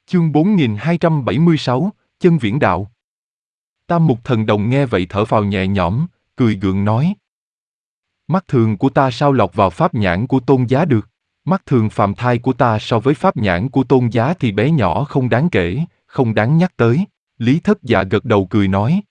Chương 4276, Chân Viễn Đạo. Tam Mục Thần Đồng nghe vậy thở phào nhẹ nhõm, cười gượng nói. Mắt thường của ta sao lọt vào pháp nhãn của Tôn Giá được? Mắt thường phàm thai của ta so với pháp nhãn của Tôn Giá thì bé nhỏ không đáng kể, không đáng nhắc tới. Lý Thất Dạ gật đầu cười nói.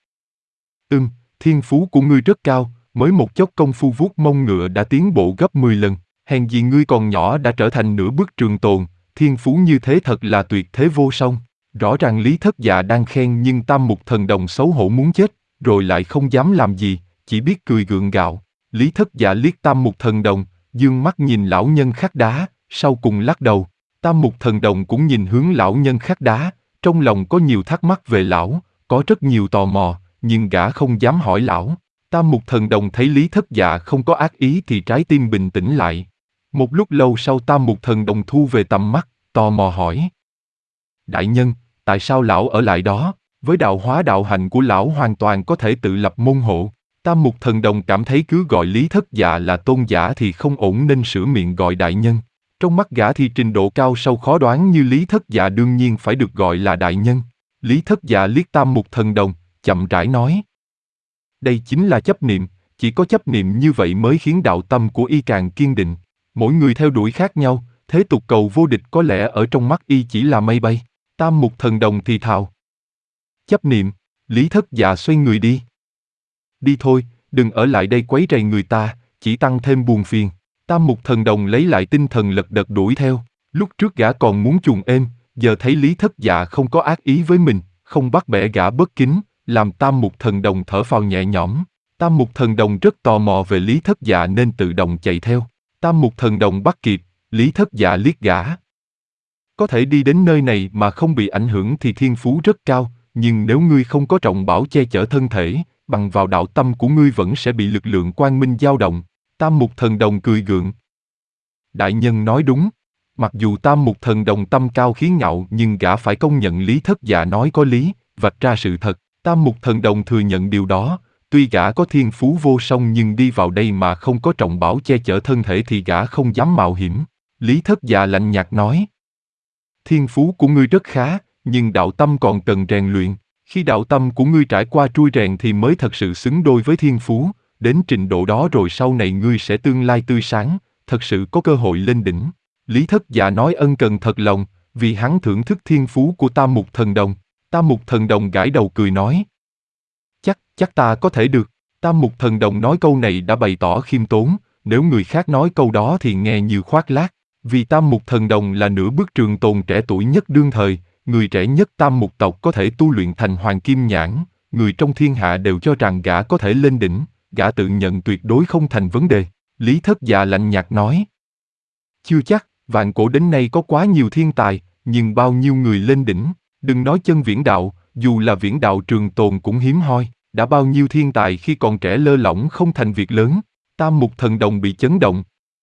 Thiên phú của ngươi rất cao, mới một chốc công phu vuốt mông ngựa đã tiến bộ gấp 10 lần. Hèn gì ngươi còn nhỏ đã trở thành nửa bước trường tồn, thiên phú như thế thật là tuyệt thế vô song. Rõ ràng Lý Thất Dạ đang khen nhưng Tam Mục Thần Đồng xấu hổ muốn chết, rồi lại không dám làm gì, chỉ biết cười gượng gạo. Lý Thất Dạ liếc Tam Mục Thần Đồng, dương mắt nhìn lão nhân khắc đá, sau cùng lắc đầu. Tam Mục Thần Đồng cũng nhìn hướng lão nhân khắc đá, trong lòng có nhiều thắc mắc về lão, có rất nhiều tò mò, nhưng gã không dám hỏi lão. Tam Mục Thần Đồng thấy Lý Thất Dạ không có ác ý thì trái tim bình tĩnh lại. Một lúc lâu sau Tam Mục Thần Đồng thu về tầm mắt, tò mò hỏi. Đại nhân, tại sao lão ở lại đó? Với đạo hóa đạo hạnh của lão hoàn toàn có thể tự lập môn hộ. Tam Mục Thần Đồng cảm thấy cứ gọi Lý Thất Dạ là tôn giả thì không ổn nên sửa miệng gọi đại nhân. Trong mắt gã thì trình độ cao sâu khó đoán như Lý Thất Dạ đương nhiên phải được gọi là đại nhân. Lý Thất Dạ liếc Tam Mục Thần Đồng, chậm rãi nói. Đây chính là chấp niệm, chỉ có chấp niệm như vậy mới khiến đạo tâm của y càng kiên định. Mỗi người theo đuổi khác nhau, thế tục cầu vô địch có lẽ ở trong mắt y chỉ là mây bay. Tam Mục Thần Đồng thì thào. Chấp niệm, Lý Thất Dạ xoay người đi. Đi thôi, đừng ở lại đây quấy rầy người ta, chỉ tăng thêm buồn phiền. Tam Mục Thần Đồng lấy lại tinh thần lật đật đuổi theo. Lúc trước gã còn muốn chuồn êm, giờ thấy Lý Thất Dạ không có ác ý với mình, không bắt bẻ gã bất kính, làm Tam Mục Thần Đồng thở phào nhẹ nhõm. Tam Mục Thần Đồng rất tò mò về Lý Thất Dạ nên tự động chạy theo. Tam Mục Thần Đồng bắt kịp, Lý Thất Dạ liếc gã. Có thể đi đến nơi này mà không bị ảnh hưởng thì thiên phú rất cao, nhưng nếu ngươi không có trọng bảo che chở thân thể, bằng vào đạo tâm của ngươi vẫn sẽ bị lực lượng quang minh dao động. Tam Mục Thần Đồng cười gượng. Đại nhân nói đúng. Mặc dù Tam Mục Thần Đồng tâm cao khí ngạo nhưng gã phải công nhận Lý Thất Dạ nói có lý, vạch ra sự thật. Tam Mục Thần Đồng thừa nhận điều đó. Tuy gã có thiên phú vô song nhưng đi vào đây mà không có trọng bảo che chở thân thể thì gã không dám mạo hiểm. Lý Thất Dạ lạnh nhạt nói. Thiên phú của ngươi rất khá, nhưng đạo tâm còn cần rèn luyện. Khi đạo tâm của ngươi trải qua trui rèn thì mới thật sự xứng đôi với thiên phú. Đến trình độ đó rồi sau này ngươi sẽ tương lai tươi sáng, thật sự có cơ hội lên đỉnh. Lý Thất Dạ nói ân cần thật lòng, vì hắn thưởng thức thiên phú của Tam Mục Thần Đồng. Tam Mục Thần Đồng gãi đầu cười nói. Chắc ta có thể được. Tam Mục Thần Đồng nói câu này đã bày tỏ khiêm tốn, nếu người khác nói câu đó thì nghe như khoác lác. Vì Tam Mục Thần Đồng là nửa bước trường tồn trẻ tuổi nhất đương thời, người trẻ nhất Tam Mục tộc có thể tu luyện thành Hoàng Kim Nhãn, người trong thiên hạ đều cho rằng gã có thể lên đỉnh, gã tự nhận tuyệt đối không thành vấn đề. Lý Thất Dạ lạnh nhạt nói. Chưa chắc, vạn cổ đến nay có quá nhiều thiên tài, nhưng bao nhiêu người lên đỉnh, đừng nói chân viễn đạo, dù là viễn đạo trường tồn cũng hiếm hoi, đã bao nhiêu thiên tài khi còn trẻ lơ lỏng không thành việc lớn. Tam Mục Thần Đồng bị chấn động.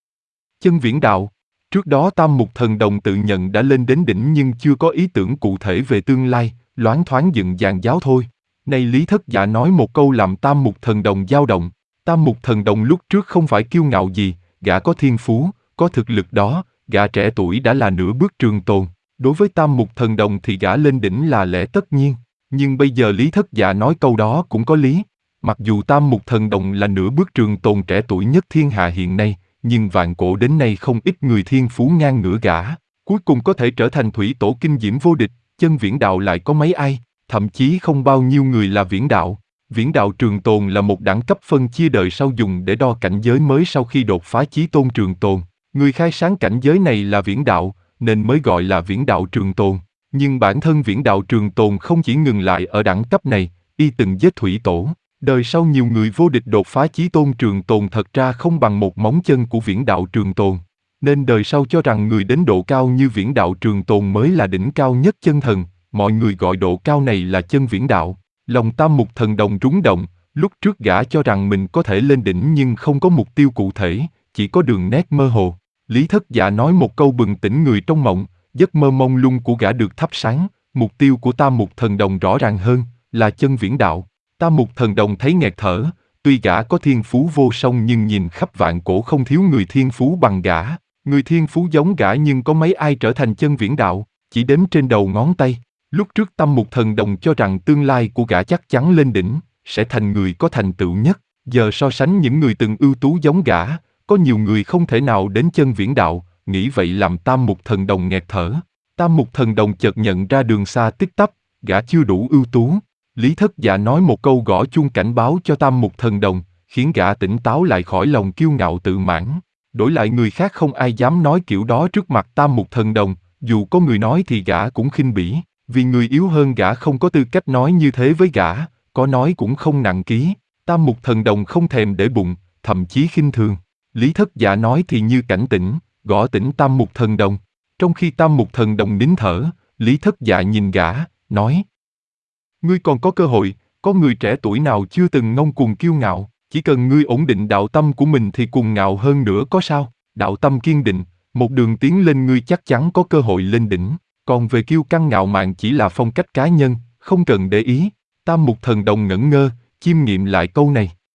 Chân viễn đạo. Trước đó Tam Mục Thần Đồng tự nhận đã lên đến đỉnh nhưng chưa có ý tưởng cụ thể về tương lai, loáng thoáng dựng dàn giáo thôi. Nay Lý Thất Dạ nói một câu làm Tam Mục Thần Đồng dao động. Tam Mục Thần Đồng lúc trước không phải kiêu ngạo gì, gã có thiên phú, có thực lực đó, gã trẻ tuổi đã là nửa bước trường tồn. Đối với Tam Mục Thần Đồng thì gã lên đỉnh là lẽ tất nhiên. Nhưng bây giờ Lý Thất Dạ nói câu đó cũng có lý. Mặc dù Tam Mục Thần Đồng là nửa bước trường tồn trẻ tuổi nhất thiên hạ hiện nay, nhưng vạn cổ đến nay không ít người thiên phú ngang ngửa gã, cuối cùng có thể trở thành thủy tổ kinh diễm vô địch, chân viễn đạo lại có mấy ai, thậm chí không bao nhiêu người là viễn đạo. Viễn đạo trường tồn là một đẳng cấp phân chia đời sau dùng để đo cảnh giới mới sau khi đột phá chí tôn trường tồn. Người khai sáng cảnh giới này là viễn đạo, nên mới gọi là viễn đạo trường tồn. Nhưng bản thân viễn đạo trường tồn không chỉ ngừng lại ở đẳng cấp này, y từng giết thủy tổ. Đời sau nhiều người vô địch đột phá chí tôn trường tồn thật ra không bằng một móng chân của viễn đạo trường tồn. Nên đời sau cho rằng người đến độ cao như viễn đạo trường tồn mới là đỉnh cao nhất chân thần, mọi người gọi độ cao này là chân viễn đạo. Lòng Tam Mục Thần Đồng rúng động, lúc trước gã cho rằng mình có thể lên đỉnh nhưng không có mục tiêu cụ thể, chỉ có đường nét mơ hồ. Lý Thất Dạ nói một câu bừng tỉnh người trong mộng, giấc mơ mông lung của gã được thắp sáng, mục tiêu của Tam Mục Thần Đồng rõ ràng hơn, là chân viễn đạo. Tam Mục Thần Đồng thấy nghẹt thở, tuy gã có thiên phú vô song nhưng nhìn khắp vạn cổ không thiếu người thiên phú bằng gã. Người thiên phú giống gã nhưng có mấy ai trở thành chân viễn đạo. chỉ đếm trên đầu ngón tay. Lúc trước Tam Mục Thần Đồng cho rằng tương lai của gã chắc chắn lên đỉnh, sẽ thành người có thành tựu nhất. Giờ so sánh những người từng ưu tú giống gã, có nhiều người không thể nào đến chân viễn đạo, nghĩ vậy làm Tam Mục Thần Đồng nghẹt thở. Tam Mục Thần Đồng chợt nhận ra đường xa tích tắp, gã chưa đủ ưu tú. Lý Thất Dạ nói một câu gõ chuông cảnh báo cho Tam Mục Thần Đồng, khiến gã tỉnh táo lại khỏi lòng kiêu ngạo tự mãn. Đổi lại người khác không ai dám nói kiểu đó trước mặt Tam Mục Thần Đồng, dù có người nói thì gã cũng khinh bỉ, vì người yếu hơn gã không có tư cách nói như thế với gã, có nói cũng không nặng ký. Tam Mục Thần Đồng không thèm để bụng, thậm chí khinh thường. Lý Thất Dạ nói thì như cảnh tỉnh, gõ tỉnh Tam Mục Thần Đồng. Trong khi Tam Mục Thần Đồng nín thở, Lý Thất Dạ nhìn gã, nói: Ngươi còn có cơ hội, có người trẻ tuổi nào chưa từng ngông cuồng kiêu ngạo, chỉ cần ngươi ổn định đạo tâm của mình thì cuồng ngạo hơn nữa có sao? Đạo tâm kiên định, một đường tiến lên ngươi chắc chắn có cơ hội lên đỉnh, còn về kiêu căng ngạo mạn chỉ là phong cách cá nhân, không cần để ý. Tam Mục Thần Đồng ngẩn ngơ, chiêm nghiệm lại câu này.